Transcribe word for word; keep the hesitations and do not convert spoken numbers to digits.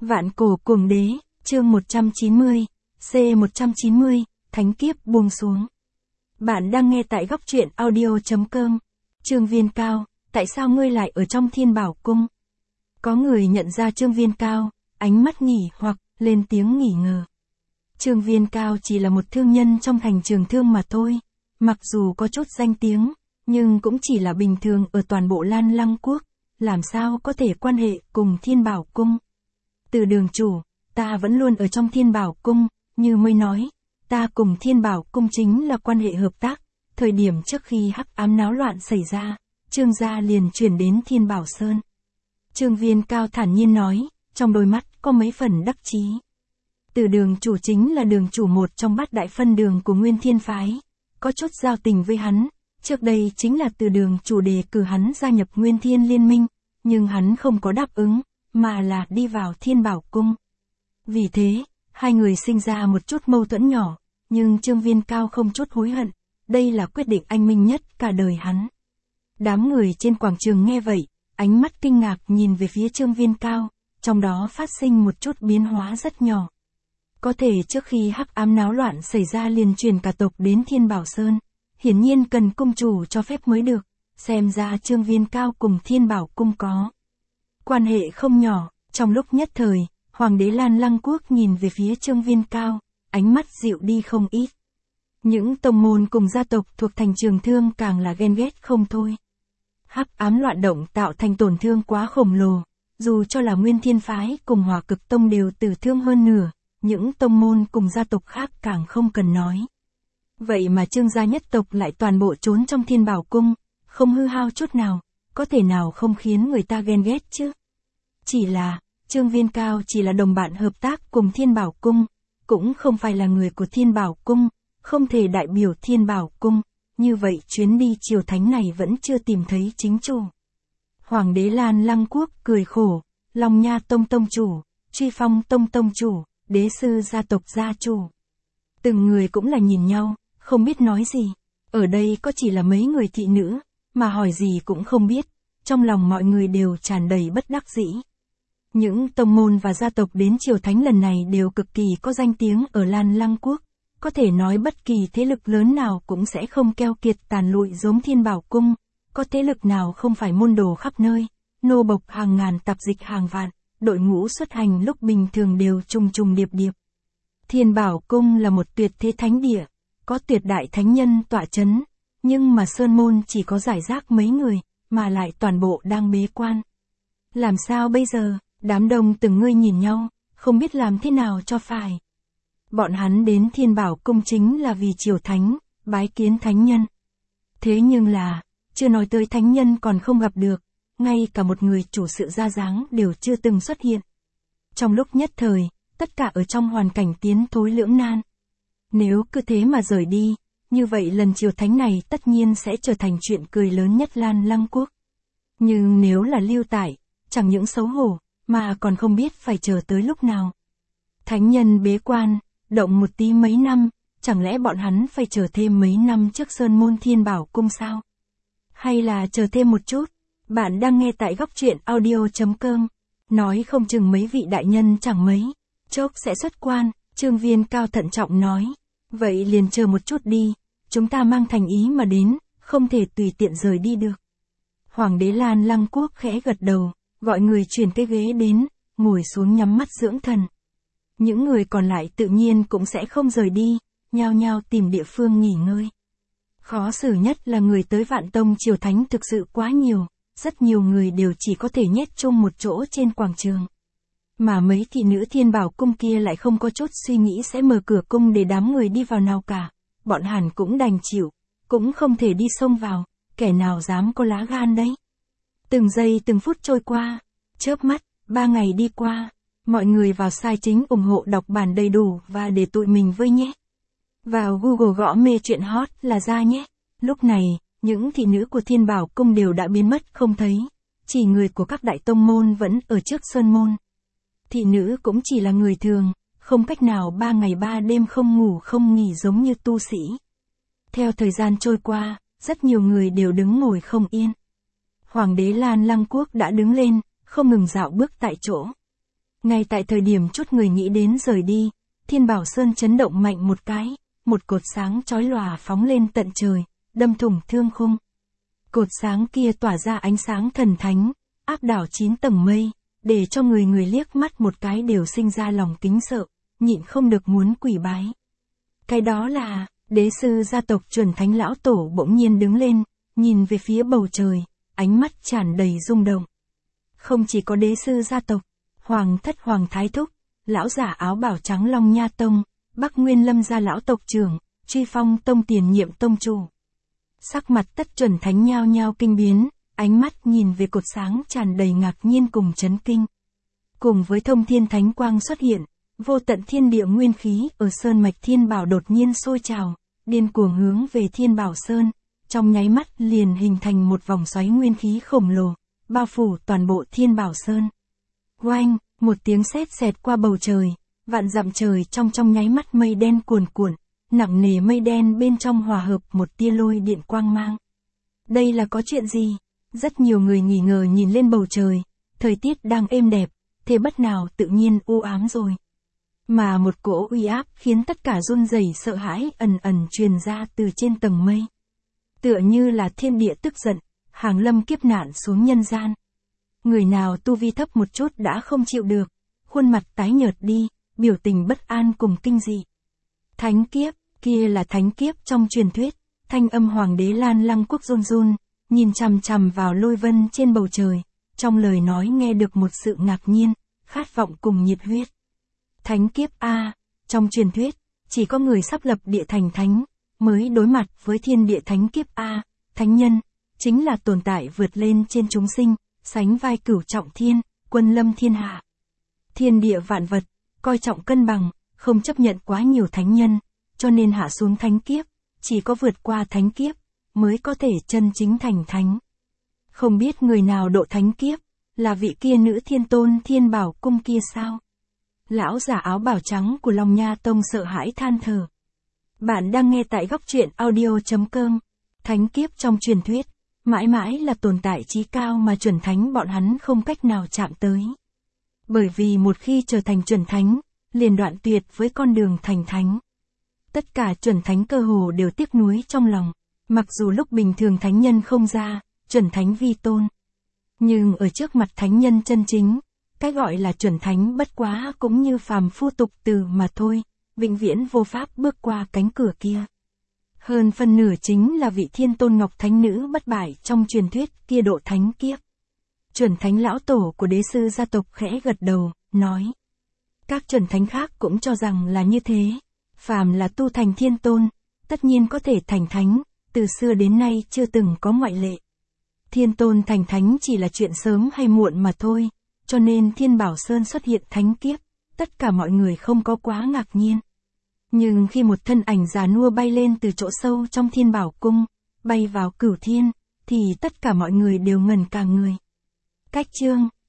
Vạn cổ cuồng đế, chương một trăm chín mươi, C một trăm chín mươi, thánh kiếp buông xuống. Bạn đang nghe tại góc truyện audio chấm com. Trương Viên Cao, tại sao ngươi lại ở trong Thiên Bảo Cung? Có người nhận ra Trương Viên Cao, ánh mắt nghỉ hoặc, lên tiếng nghỉ ngờ. Trương Viên Cao chỉ là một thương nhân trong thành Trường Thương mà thôi. Mặc dù có chút danh tiếng, nhưng cũng chỉ là bình thường ở toàn bộ Lan Lăng Quốc. Làm sao có thể quan hệ cùng Thiên Bảo Cung? Từ đường chủ, ta vẫn luôn ở trong Thiên Bảo Cung, như mới nói, ta cùng Thiên Bảo Cung chính là quan hệ hợp tác. Thời điểm trước khi hắc ám náo loạn xảy ra, Trương gia liền chuyển đến Thiên Bảo Sơn. Trương Viên Cao thản nhiên nói, trong đôi mắt có mấy phần đắc chí. Từ đường chủ chính là đường chủ một trong bát đại phân đường của Nguyên Thiên Phái, có chút giao tình với hắn. Trước đây chính là từ đường chủ đề cử hắn gia nhập Nguyên Thiên Liên Minh, nhưng hắn không có đáp ứng, mà là đi vào Thiên Bảo Cung. Vì thế, hai người sinh ra một chút mâu thuẫn nhỏ, nhưng Trương Viên Cao không chút hối hận, đây là quyết định anh minh nhất cả đời hắn. Đám người trên quảng trường nghe vậy, ánh mắt kinh ngạc nhìn về phía Trương Viên Cao, trong đó phát sinh một chút biến hóa rất nhỏ. Có thể trước khi hắc ám náo loạn xảy ra liền truyền cả tộc đến Thiên Bảo Sơn, hiển nhiên cần cung chủ cho phép mới được, xem ra Trương Viên Cao cùng Thiên Bảo Cung có quan hệ không nhỏ. Trong lúc nhất thời, Hoàng đế Lan Lăng Quốc nhìn về phía Trương Viên Cao, ánh mắt dịu đi không ít. Những tông môn cùng gia tộc thuộc thành Trường Thương càng là ghen ghét không thôi. Hắc ám loạn động tạo thành tổn thương quá khổng lồ, dù cho là Nguyên Thiên Phái cùng Hỏa Cực Tông đều tử thương hơn nửa, những tông môn cùng gia tộc khác càng không cần nói. Vậy mà Trương gia nhất tộc lại toàn bộ trốn trong Thiên Bảo Cung, không hư hao chút nào, có thể nào không khiến người ta ghen ghét chứ? Chỉ là, Trương Viên Cao chỉ là đồng bạn hợp tác cùng Thiên Bảo Cung, cũng không phải là người của Thiên Bảo Cung, không thể đại biểu Thiên Bảo Cung, như vậy chuyến đi triều thánh này vẫn chưa tìm thấy chính chủ. Hoàng đế Lan Lăng Quốc cười khổ, Long Nha Tông Tông chủ, Truy Phong Tông Tông chủ, Đế sư gia tộc gia chủ. Từng người cũng là nhìn nhau, không biết nói gì. Ở đây có chỉ là mấy người thị nữ, mà hỏi gì cũng không biết, trong lòng mọi người đều tràn đầy bất đắc dĩ. Những tông môn và gia tộc đến triều thánh lần này đều cực kỳ có danh tiếng ở Lan Lăng Quốc, có thể nói bất kỳ thế lực lớn nào cũng sẽ không keo kiệt tàn lụi giống Thiên Bảo Cung, có thế lực nào không phải môn đồ khắp nơi, nô bộc hàng ngàn tạp dịch hàng vạn, đội ngũ xuất hành lúc bình thường đều trùng trùng điệp điệp. Thiên Bảo Cung là một tuyệt thế thánh địa, có tuyệt đại thánh nhân tọa chấn, nhưng mà sơn môn chỉ có giải rác mấy người, mà lại toàn bộ đang bế quan. Làm sao bây giờ? Đám đông từng người nhìn nhau, không biết làm thế nào cho phải. Bọn hắn đến Thiên Bảo Cung chính là vì triều thánh, bái kiến thánh nhân. Thế nhưng là, chưa nói tới thánh nhân còn không gặp được, ngay cả một người chủ sự ra dáng đều chưa từng xuất hiện. Trong lúc nhất thời, tất cả ở trong hoàn cảnh tiến thối lưỡng nan. Nếu cứ thế mà rời đi, như vậy lần triều thánh này tất nhiên sẽ trở thành chuyện cười lớn nhất Lan Lăng Quốc. Nhưng nếu là lưu tại, chẳng những xấu hổ, mà còn không biết phải chờ tới lúc nào. Thánh nhân bế quan, động một tí mấy năm, chẳng lẽ bọn hắn phải chờ thêm mấy năm trước sơn môn Thiên Bảo Cung sao? Hay là chờ thêm một chút? Bạn đang nghe tại góc truyện audio chấm com. Nói không chừng mấy vị đại nhân chẳng mấy chốc sẽ xuất quan, Trương Viên Cao thận trọng nói. Vậy liền chờ một chút đi, chúng ta mang thành ý mà đến, không thể tùy tiện rời đi được. Hoàng đế Lan Lăng Quốc khẽ gật đầu, gọi người chuyển cái ghế đến, ngồi xuống nhắm mắt dưỡng thần. Những người còn lại tự nhiên cũng sẽ không rời đi, nhao nhao tìm địa phương nghỉ ngơi. Khó xử nhất là người tới Vạn Tông triều thánh thực sự quá nhiều, rất nhiều người đều chỉ có thể nhét chung một chỗ trên quảng trường. Mà mấy thị nữ Thiên Bảo Cung kia lại không có chút suy nghĩ sẽ mở cửa cung để đám người đi vào nào cả, bọn hàn cũng đành chịu, cũng không thể đi xông vào, kẻ nào dám có lá gan đấy. Từng giây từng phút trôi qua, chớp mắt, ba ngày đi qua, mọi người vào sai chính ủng hộ đọc bản đầy đủ và để tụi mình với nhé. Vào Google gõ mê chuyện hot là ra nhé. Lúc này, những thị nữ của Thiên Bảo Cung đều đã biến mất không thấy, chỉ người của các đại tông môn vẫn ở trước sơn môn. Thị nữ cũng chỉ là người thường, không cách nào ba ngày ba đêm không ngủ không nghỉ giống như tu sĩ. Theo thời gian trôi qua, rất nhiều người đều đứng ngồi không yên. Hoàng đế Lan Lăng Quốc đã đứng lên, không ngừng dạo bước tại chỗ. Ngay tại thời điểm chút người nghĩ đến rời đi, Thiên Bảo Sơn chấn động mạnh một cái, một cột sáng chói lòa phóng lên tận trời, đâm thủng thương khung. Cột sáng kia tỏa ra ánh sáng thần thánh, áp đảo chín tầng mây, để cho người người liếc mắt một cái đều sinh ra lòng kính sợ, nhịn không được muốn quỳ bái. Cái đó là, đế sư gia tộc chuẩn thánh lão tổ bỗng nhiên đứng lên, nhìn về phía bầu trời, ánh mắt tràn đầy rung động. Không chỉ có đế sư gia tộc, Hoàng thất Hoàng Thái Thúc, lão giả áo bào trắng Long Nha Tông, Bắc Nguyên Lâm gia lão tộc trưởng, Truy Phong Tông tiền nhiệm tông chủ. Sắc mặt tất chuẩn thánh nhao nhao kinh biến, ánh mắt nhìn về cột sáng tràn đầy ngạc nhiên cùng chấn kinh. Cùng với thông thiên thánh quang xuất hiện, vô tận thiên địa nguyên khí ở sơn mạch Thiên Bảo đột nhiên sôi trào, điên cuồng hướng về Thiên Bảo Sơn, trong nháy mắt liền hình thành một vòng xoáy nguyên khí khổng lồ, bao phủ toàn bộ Thiên Bảo Sơn. Oanh, một tiếng sét xẹt qua bầu trời, vạn dặm trời trong trong nháy mắt mây đen cuồn cuộn, nặng nề mây đen bên trong hòa hợp một tia lôi điện quang mang. Đây là có chuyện gì? Rất nhiều người nghi ngờ nhìn lên bầu trời, thời tiết đang êm đẹp, thế bất nào tự nhiên u ám rồi. Mà một cỗ uy áp khiến tất cả run rẩy sợ hãi ẩn ẩn truyền ra từ trên tầng mây. Tựa như là thiên địa tức giận, hàng lâm kiếp nạn xuống nhân gian. Người nào tu vi thấp một chút đã không chịu được, khuôn mặt tái nhợt đi, biểu tình bất an cùng kinh dị. Thánh kiếp, kia là thánh kiếp trong truyền thuyết, thanh âm hoàng đế Lan Lăng Quốc run run, nhìn chằm chằm vào lôi vân trên bầu trời, trong lời nói nghe được một sự ngạc nhiên, khát vọng cùng nhiệt huyết. Thánh kiếp A, trong truyền thuyết, chỉ có người sắp lập địa thành thánh, mới đối mặt với thiên địa thánh kiếp A, thánh nhân, chính là tồn tại vượt lên trên chúng sinh, sánh vai cửu trọng thiên, quân lâm thiên hạ. Thiên địa vạn vật, coi trọng cân bằng, không chấp nhận quá nhiều thánh nhân, cho nên hạ xuống thánh kiếp, chỉ có vượt qua thánh kiếp, mới có thể chân chính thành thánh. Không biết người nào độ thánh kiếp, là vị kia nữ thiên tôn Thiên Bảo Cung kia sao? Lão giả áo bào trắng của Long Nha Tông sợ hãi than thở. Bạn đang nghe tại góc truyện audio chấm com. Thánh kiếp trong truyền thuyết, mãi mãi là tồn tại chí cao mà chuẩn thánh bọn hắn không cách nào chạm tới. Bởi vì một khi trở thành chuẩn thánh, liền đoạn tuyệt với con đường thành thánh. Tất cả chuẩn thánh cơ hồ đều tiếc nuối trong lòng, mặc dù lúc bình thường thánh nhân không ra, chuẩn thánh vi tôn. Nhưng ở trước mặt thánh nhân chân chính, cái gọi là chuẩn thánh bất quá cũng như phàm phu tục từ mà thôi, vĩnh viễn vô pháp bước qua cánh cửa kia. Hơn phần nửa chính là vị thiên tôn ngọc thánh nữ bất bại trong truyền thuyết kia độ thánh kiếp. Chuẩn thánh lão tổ của đế sư gia tộc khẽ gật đầu, nói. Các chuẩn thánh khác cũng cho rằng là như thế. Phàm là tu thành thiên tôn, tất nhiên có thể thành thánh, từ xưa đến nay chưa từng có ngoại lệ. Thiên tôn thành thánh chỉ là chuyện sớm hay muộn mà thôi, cho nên Thiên Bảo Sơn xuất hiện thánh kiếp, tất cả mọi người không có quá ngạc nhiên. Nhưng khi một thân ảnh già nua bay lên từ chỗ sâu trong Thiên Bảo Cung, bay vào cửu thiên, thì tất cả mọi người đều ngẩn cả người. Cách chương